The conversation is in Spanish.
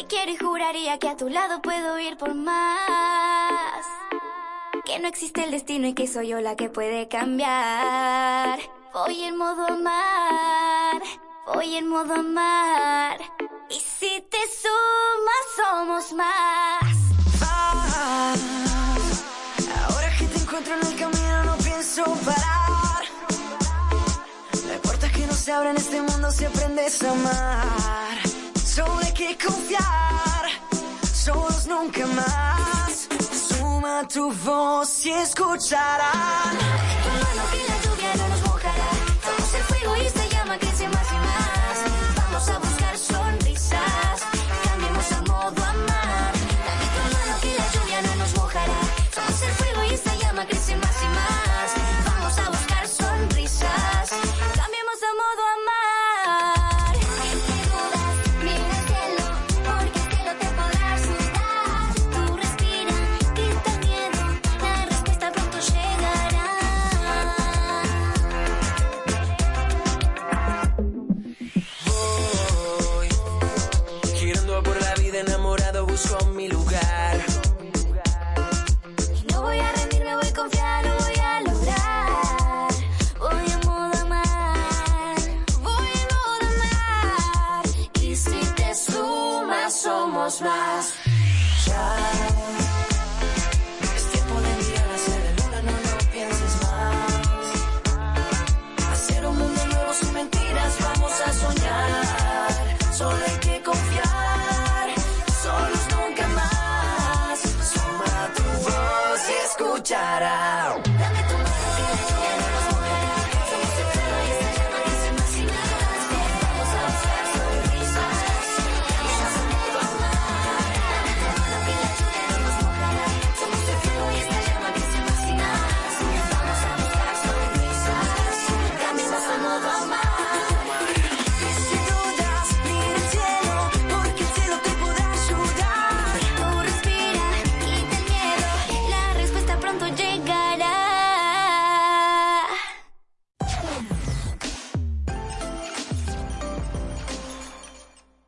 quiero y juraría que a tu lado puedo ir por más. Que no existe el destino y que soy yo la que puede cambiar. Voy en modo amar, voy en modo amar. Y si te sumas somos más. Ahora que te encuentro en el camino no pienso parar. No importa que no se abra en este mundo si aprendes a amar. Solo hay que confiar, solos nunca más. Suma tu voz y escucharán